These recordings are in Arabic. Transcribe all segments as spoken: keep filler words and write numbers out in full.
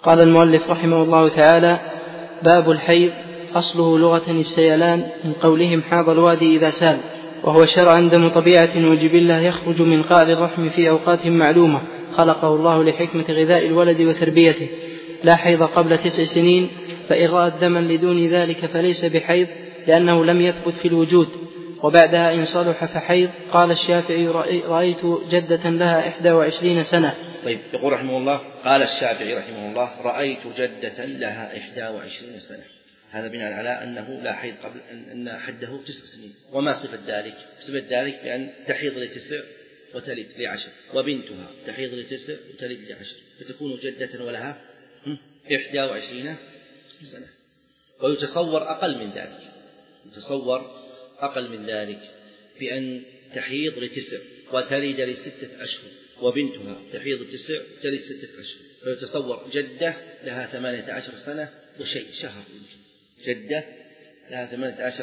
قال المؤلف رحمه الله تعالى: باب الحيض. أصله لغة السيلان، من قولهم حاض الوادي إذا سال، وهو شرعا دم طبيعة وجبلة يخرج من قعر الرحم في أوقات معلومة خلقه الله لحكمة غذاء الولد وتربيته، لا حيض قبل تسع سنين، فإن رأت دما لدون ذلك فليس بحيض لأنه لم يثبت في الوجود، وبعدها إن صلح فحيض. قال الشافعي: رأيت جدة لها إحدى وعشرين سنة. طيب، يقول رحمه الله: قال الشافعي رحمه الله: رأيت جدة لها إحدى وعشرين سنة. هذا بناء على أنه لا حيض قبل أن حده تسع سنين. وما صفة ذلك؟ صفة ذلك بأن تحيض لتسع وتلد لعشر، وبنتها تحيض لتسع وتلد لعشر، فتكون جدة ولها إحدى وعشرين سنة. ويتصور أقل من ذلك، يتصور أقل من ذلك بأن تحيض لتسع وتلد لستة أشهر، وبنتها تحيض لتسع وتلد ستة أشهر، فيتصور جدة لها ثمانية عشر سنة وشيء، شهر يمكن، جدة لها ثمانية عشر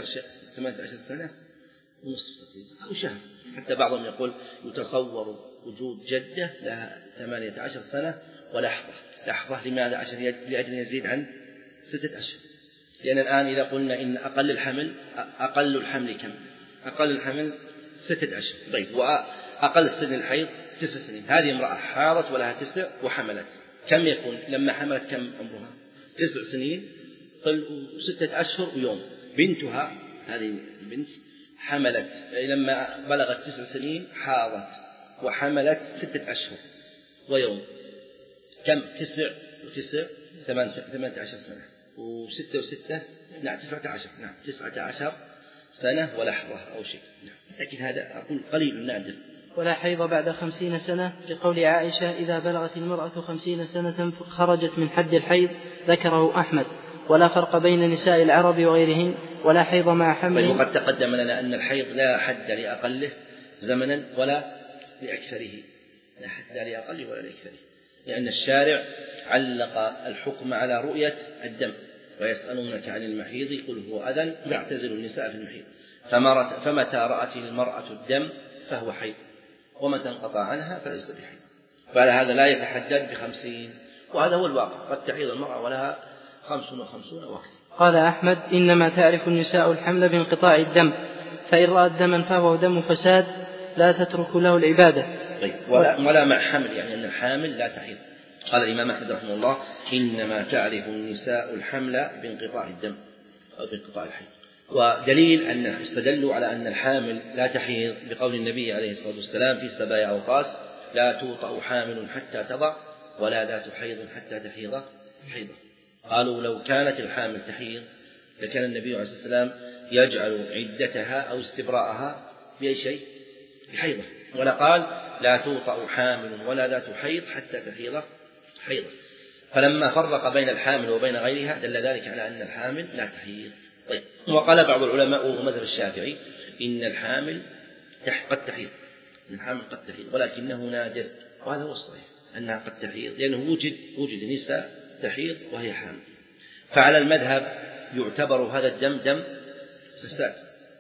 سنة ونصف تقريبا أو شهر. حتى بعضهم يقول يتصور وجود جدة لها ثمانية عشر سنة ولحظة. لحظة لماذا؟ عشان لأجل يزيد عن ستة أشهر. لأن الآن إذا قلنا إن أقل الحمل أقل الحمل كم؟ أقل الحمل ستة أشهر. طيب، وأقل سن الحيض تسع سنين. هذه امرأة حاضت ولها تسع وحملت، كم يكون لما حملت؟ كم عمرها؟ تسع سنين ستة أشهر ويوم. بنتها هذه البنت حملت لما بلغت تسع سنين، حاضت وحملت ستة أشهر ويوم. كم؟ تسع وتسع ثمانية عشر سنة، وستة وستة نعم تسعة عشر نعم تسعة عشر سنة ولحظة أو شيء. نعم. لكن هذا أقول قليل نادر. ولا حيض بعد خمسين سنة، لقول عائشة: إذا بلغت المرأة خمسين سنة خرجت من حد الحيض. ذكره أحمد. ولا فرق بين نساء العرب وغيرهن، ولا حيض مع حمل. وقد تقدم لنا أن الحيض لا حد لأقله زمنا ولا لأكثره، لا حد لا لأقله ولا لأكثره، لأن الشارع علق الحكم على رؤية الدم. ويسألونك عن المحيض قل هو أذى فاعتزلوا النساء في المحيض، فمتى رأت المرأة الدم فهو حيض، ومتى انقطع عنها فليس بحيض. فعلى هذا لا يتحدد بخمسين، وهذا هو الواقع، قد تحيض المرأة ولها خمس وخمسون وقت. قال أحمد: إنما تعرف النساء الحمل بانقطاع الدم، فإن رأت دما فهو دم فساد لا تترك له العبادة. طيب، ولا, ولا مع حمل، يعني أن الحامل لا تحيض. قال الإمام أحمد رحمه الله: إنما تعرف النساء الحمل بانقطاع الدم أو بانقطاع الحيض. ودليل أن استدلوا على أن الحامل لا تحيض بقول النبي عليه الصلاة والسلام في سبايا أوقاس: لا توطأ حامل حتى تضع، ولا ذات حيض حتى تحيض حيضة. قالوا لو كانت الحامل تحيض لكان النبي عليه الصلاة والسلام يجعل عدتها أو استبراءها بأي شيء؟ بحيضة. ولا قال: لا توطأ حامل ولا ذات حيض حتى تحيض حيضة. فلما فرق بين الحامل وبين غيرها دل ذلك على أن الحامل لا تحيض. طيب، وقال بعض العلماء وهو مذهب الشافعي: إن الحامل قد تحيض، الحامل قد تحيض، ولكنه نادر، وهذا هو الصحيح أنها قد تحيض، لأنه وجد وجد نساء تحيض وهي حامل. فعلى المذهب يعتبر هذا الدم دم فساد،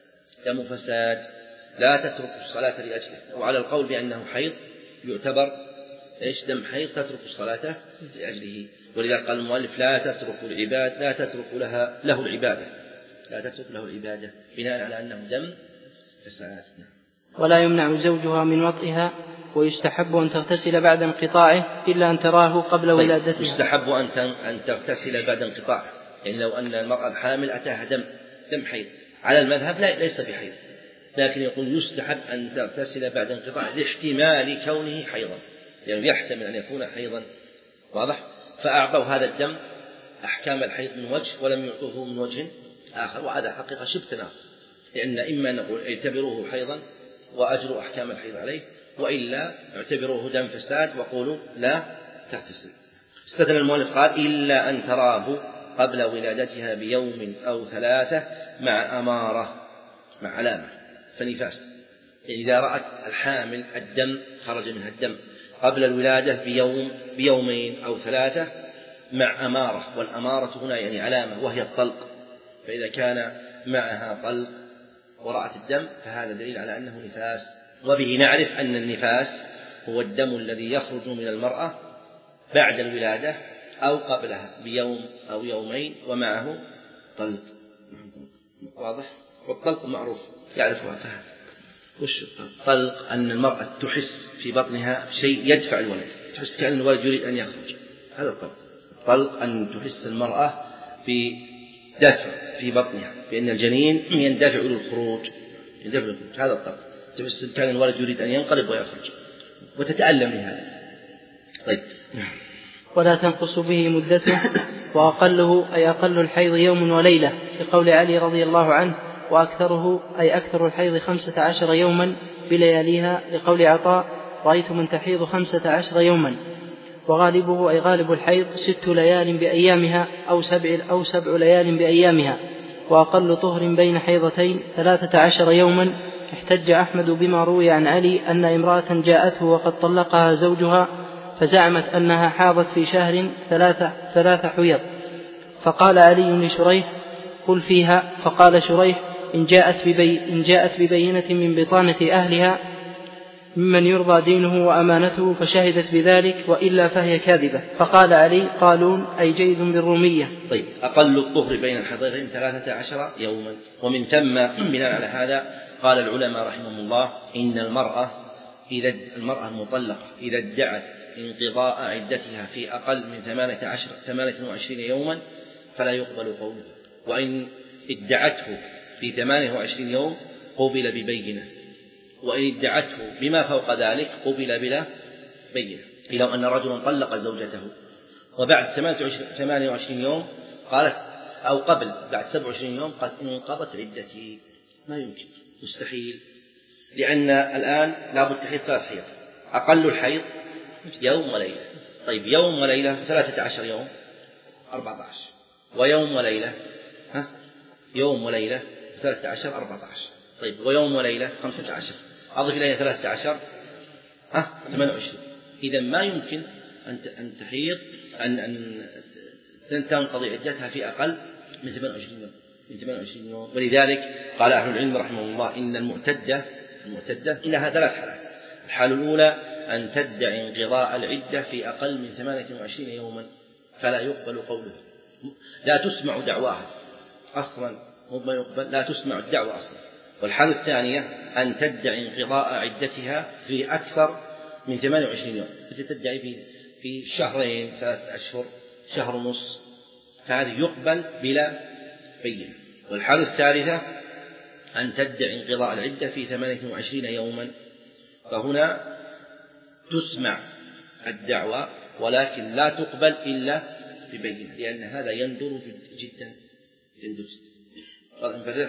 دم فساد لا تترك الصلاة لأجله. وعلى القول بأنه حيض يعتبر إيش؟ دم حيض تترك الصلاة لأجله. ولذلك قال المؤلف: لا تترك العباد لا تترك لها له العبادة لا تترك له العبادة بناء على أنه دم فساد. ولا يمنع زوجها من وطئها، ويستحب أن تغتسل بعد انقطاعه إلا أن تراه قبل طيب، ولادتها. يستحب أن تغتسل بعد انقطاعه، يعني لو أن المرأة الحامل أتاها دم دم حيض، على المذهب لا ليس بحيض، لكن يقول يستحب أن تغتسل بعد انقطاعه لاحتمال كونه حيضا، يعني يحتمل أن يكون حيضا. واضح؟ فأعطوا هذا الدم أحكام الحيض من وجه ولم يعطوه من وجه آخر، وهذا حقيقة شبه تناقض، لأن إما نقول اعتبروه حيضا وأجروا أحكام الحيض عليه، وإلا اعتبروه دم فساد وقولوا لا تغتسل. استثنى المؤلف قال: إلا أن تراه قبل ولادتها بيوم أو ثلاثة مع أمارة، مع علامة، فنفاس. يعني إذا رأت الحامل الدم خرج منها الدم قبل الولادة بيوم بيومين أو ثلاثة مع أمارة، والأمارة هنا يعني علامة وهي الطلق، فإذا كان معها طلق ورأت الدم فهذا دليل على أنه نفاس. وبه نعرف أن النفاس هو الدم الذي يخرج من المرأة بعد الولادة أو قبلها بيوم أو يومين ومعه طلق. واضح؟ والطلق معروف يعرفها فهم. وش الطلق؟ طلق أن المرأة تحس في بطنها شيء يدفع الولد، تحس كأن الولد يريد أن يخرج، هذا الطلق. طلق أن تحس المرأة بدفع في بطنها، بأن الجنين يندفع إلى الخروج، يندفع إلى الخروج، هذا الطلق. تحس كأن الولد يريد أن ينقلب ويخرج وتتألم لهذا. طيب. ولا تنقص به مدته، وأقله أي أقل الحيض يوم وليلة، لقول علي رضي الله عنه: وأكثره أي أكثر الحيض خمسة عشر يوما بلياليها، لقول عطاء: رأيت من تحيض خمسة عشر يوما. وغالبه أي غالب الحيض ست ليال بأيامها أو سبع, أو سبع ليال بأيامها. وأقل طهر بين حيضتين ثلاثة عشر يوما. احتج أحمد بما روي عن علي أن امرأة جاءته وقد طلقها زوجها فزعمت أنها حاضت في شهر ثلاثة, ثلاثة حيض، فقال علي لشريح: قل فيها. فقال شريح: إن جاءت, ببي إن جاءت ببينة من بطانة أهلها ممن يرضى دينه وأمانته فشهدت بذلك، وإلا فهي كاذبة. فقال علي: قالون أي جيد بالرومية. طيب. أقل الطهر بين الحيضتين ثلاثة عشر يوما. ومن ثم بناء على هذا قال العلماء رحمهم الله إن المرأة إذا المرأة المطلقة إذا ادعت انقضاء عدتها في أقل من ثمانية وعشرين يوما فلا يقبل قوله، وإن ادعته في ثمانية وعشرين يوم قبل ببينة، وإن ادعته بما فوق ذلك قبل بلا بينة. لو أن رجلا طلق زوجته وبعد ثمانية وعشرين يوم قالت، أو قبل بعد سبع وعشرين يوم قد انقضت عدتي، ما يمكن، مستحيل، لأن الآن لابد تحيض ثلاث حيض، أقل الحيض يوم وليلة. طيب يوم وليلة ثلاثة عشر يوم أربعة عشر، ويوم وليلة ها يوم وليلة ثلاثة عشر أربعة عشر. طيب ويوم وليلة خمسة عشر، أضف إليها ثلاثة عشر ها ثمانية وعشرين. إذا ما يمكن أن تحيض أن أن تنقضي عدتها في أقل من ثمانية وعشرين يوم من ثمانية وعشرين يوم. ولذلك قال أهل العلم رحمه الله إن المعتدة المعتدة إنها ثلاث حالات. الحالة الأولى أن تدعي انقضاء العدة في أقل من ثمانية وعشرين يوما فلا يقبل قولها، لا تسمع دعواها أصلا، ما يقبل، لا تسمع الدعوة أصلا. والحالة الثانية أن تدعي انقضاء عدتها في أكثر من ثمانية وعشرين يوم، فتدعي في في شهرين ثلاثة أشهر شهر ونص، فهذه يقبل بلا بينة. والحالة الثالثة أن تدعي انقضاء العدة في ثمانية وعشرين يوما، فهنا تسمع الدعوة ولكن لا تقبل إلا ببينة، لأن هذا يندر جدا يندر جدا.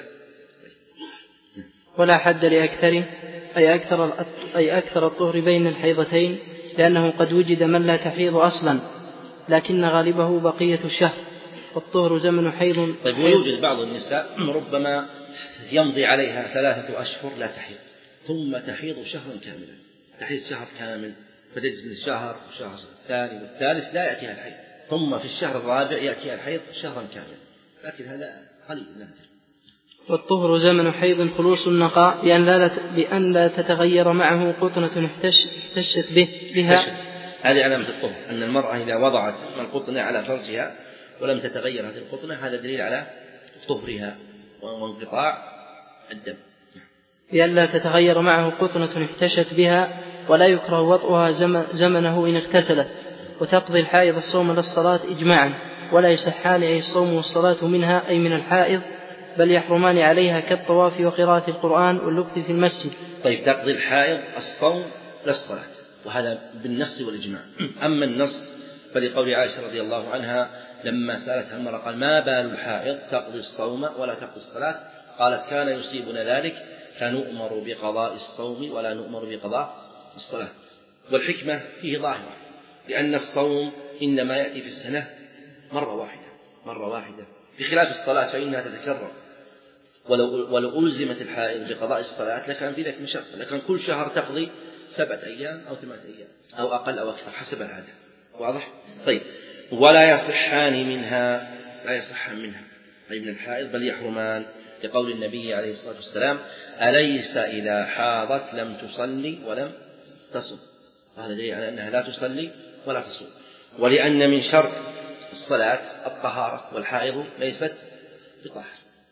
ولا حد لأكثره أي أكثر, أي أكثر الطهر بين الحيضتين، لأنه قد وجد من لا تحيض أصلا لكن غالبه بقية الشهر، والطهر زمن حيض. طيب ويوجد بعض النساء ربما يمضي عليها ثلاثة أشهر لا تحيض ثم تحيض شهرا كاملا، تحيض شهر كامل، فتجلس من الشهر والشهر الثاني والثالث لا يأتيها الحيض، ثم في الشهر الرابع يأتيها الحيض شهرا كاملا، لكن هذا قليل نادر. والطهر زمن حيض خلوص النقاء، بأن لا, بأن لا تتغير معه قطنة احتشت به بها. هذه علامة الطهر، أن المرأة إذا وضعت القطنة على فرجها ولم تتغير هذه القطنة هذا دليل على طهرها وانقطاع الدم. بأن لا تتغير معه قطنة احتشت بها، ولا يكره وطئها زمنه إن اغتسلت. وتقضي الحائض الصوم للصلاة إجماعا، ولا يصحان أي الصوم والصلاة منها أي من الحائض، بل يحرمان عليها كالطواف وقراءة القرآن واللبث في المسجد. طيب تقضي الحائض الصوم للصلاة، وهذا بالنص والإجماع. أما النص فلقول عائشة رضي الله عنها لما سألتها المرأة قال: ما بال الحائض تقضي الصوم ولا تقضي الصلاة؟ قالت: كان يصيبنا ذلك فنؤمر بقضاء الصوم ولا نؤمر بقضاء الصلاة. والحكمة فيه ظاهرة، لأن الصوم إنما يأتي في السنة مرة واحدة مرة واحدة بخلاف الصلاة فإنها تتكرر. ولو, ولو ألزمت الحائض بقضاء الصلاة لكان في ذلك مشقة، لكن كل شهر تقضي سبعة أيام أو ثمانية أيام أو أقل أو أكثر حسب العادة. واضح؟ طيب. ولا يصحان منها لا يصحان منها أي من الحائض بل يحرمان، لقول النبي عليه الصلاة والسلام: أليس إذا حاضت لم تصلي ولم تصم؟ هذا دليل على أنها لا تصلي ولا تصوم. ولأن من شرط الصلاة الطهارة، والحائض ليست بطاهر.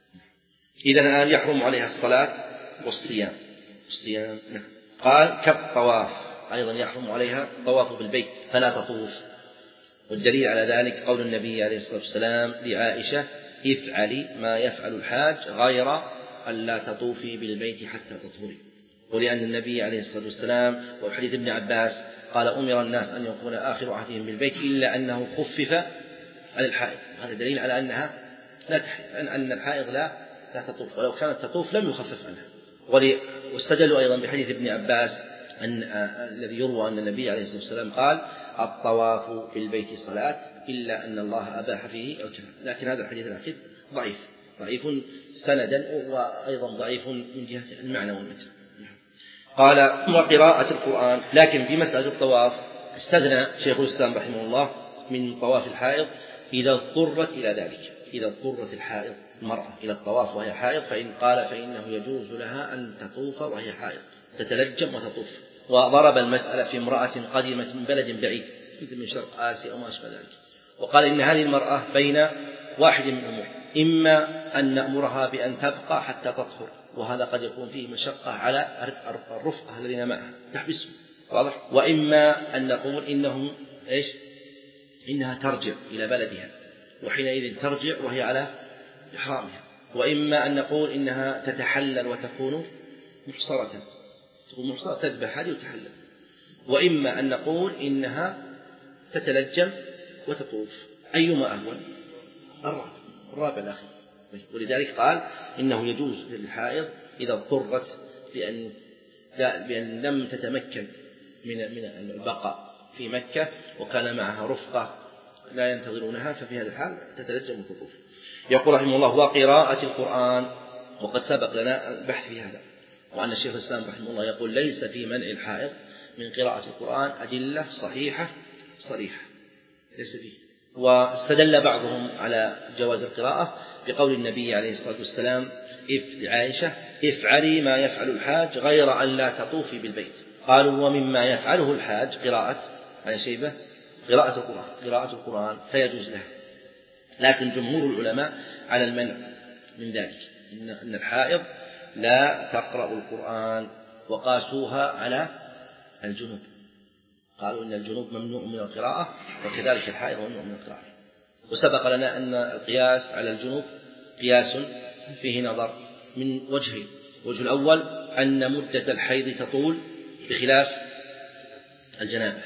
إذن الآن يحرم عليها الصلاة والصيام. الصيام قال كالطواف، أيضا يحرم عليها الطواف بالبيت فلا تطوف. والدليل على ذلك قول النبي عليه الصلاة والسلام لعائشة: افعلي ما يفعل الحاج غير أن لا تطوفي بالبيت حتى تطهري. ولأن النبي عليه الصلاة والسلام وحديث ابن عباس قال: أمر الناس أن يكون آخر عهدهم بالبيت إلا أنه خفف عن الحائض. هذا دليل على أنها لا تحيض، أن الحائض لا لا تطوف، ولو كانت تطوف لم يخفف عنها. واستدلوا أيضا بحديث ابن عباس أن الذي يروى أن النبي عليه الصلاة والسلام قال: الطواف بالبيت صلاة إلا أن الله أباح فيه الكلام. لكن هذا الحديث الأخير ضعيف ضعيف سندا، وأيضا ضعيف من جهة المعنى والمتن. قال: وقراءة القرآن. لكن في مسألة الطواف استغنى شيخ الإسلام رحمه الله من طواف الحائض إذا اضطرت إلى ذلك. إذا اضطرت الحائض المرأة إلى الطواف وهي حائض، فإن قال فإنه يجوز لها أن تطوف وهي حائض، تتلجم وتطوف. وضرب المسألة في امرأة قدمت من بلد بعيد مثل من شرق آسيا أو ما أشبه ذلك، وقال إن هذه المرأة بين واحد من أمور: إما أن نأمرها بأن تبقى حتى تطهر، وهذا قد يكون فيه مشقة على الرفقة الذين معها تحبسهم، واضح؟ وإما أن نقول إنهم إيش؟ إنها ترجع إلى بلدها، وحينئذ ترجع وهي على إحرامها. وإما أن نقول إنها تتحلل وتكون محصرة، تكون محصرة تذبح هذه وتحلل. وإما أن نقول إنها تتلجم وتطوف. أيما أهون؟ الرابع الرابع الأخير. ولذلك قال إنه يجوز للحائض إذا اضطرت بأن بأن لم تتمكن من من البقاء في مكة وكان معها رفقة لا ينتظرونها، ففي هذا الحال تتلجم وتطوف. يقول رحمه الله: وقراءة القرآن. وقد سبق لنا البحث في هذا، وأن الشيخ الإسلام رحمه الله يقول: ليس في منع الحائض من قراءة القرآن أدلة صحيحة صريحة، ليس فيه. واستدل بعضهم على جواز القراءة بقول النبي عليه الصلاة والسلام لعائشة: افعلي ما يفعل الحاج غير أن لا تطوفي بالبيت. قالوا: ومما يفعله الحاج قراءة على شيبة قراءة القرآن قراءة القرآن فيجوز له. لكن جمهور العلماء على المنع من ذلك، إن الحائض لا تقرأ القرآن، وقاسوها على الجنوب، قالوا إن الجنوب ممنوع من القراءة وكذلك الحائض ممنوع من القراءة. وسبق لنا أن القياس على الجنوب قياس فيه نظر من وجهين: الوجه الأول أن مدة الحيض تطول بخلاف الجنابة،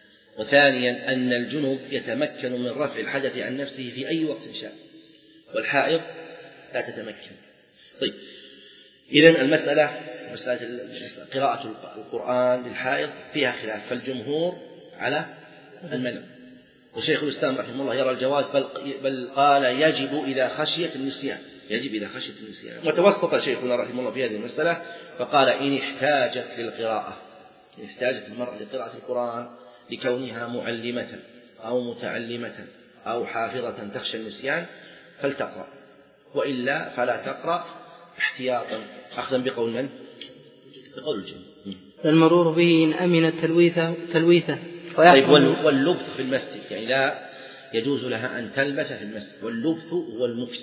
وثانيا أن الجنوب يتمكن من رفع الحدث عن نفسه في أي وقت شاء، والحائض لا تتمكن. طيب، إذن المسألة مسألة قراءة القرآن للحائض فيها خلاف، فالجمهور على المنع، وشيخ الإسلام رحمه الله يرى الجواز، بل, بل قال يجب إذا خشيت النسيان، يجب إذا خشيت النسيان. وتوسط شيخنا رحمه الله في هذه المسألة فقال: إن احتاجت للقراءة، إن احتاجت المرأة لقراءة القرآن لكونها معلمة أو متعلمة أو حافظة تخشى النسيان فلتقرأ، وإلا فلا تقرأ احتياطا، أخذا بقول من؟ بقول الجمهور. فالمرور به إن أمن التلويثة تلويثة. طيب، واللبث في المسجد، يعني لا يجوز لها أن تلبث في المسجد، واللبث هو المكث.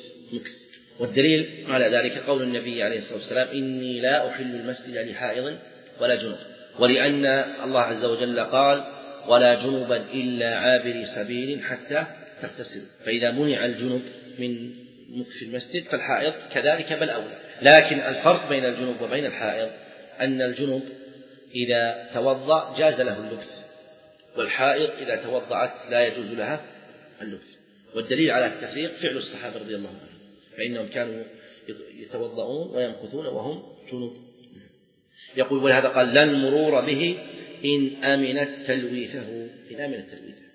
والدليل على ذلك قول النبي عليه الصلاة والسلام: إني لا أحل المسجد لحائض ولا جنوب. ولأن الله عز وجل قال: ولا جنوبا إلا عابري سبيل حتى تغتسل. فإذا منع الجنوب من مكث المسجد فالحائض كذلك بل أولى. لكن الفرق بين الجنوب وبين الحائض أن الجنوب إذا توضأ جاز له اللبث، والحائض إذا توضأت لا يجوز لها اللبث. والدليل على التفريق فعل الصحابة رضي الله عنهم، فإنهم كانوا يتوضؤون ويمكثون وهم جنوب. يقول: ولهذا قال: لا المرور به إن أمنت تلويثه، إن أمنت تلويثه.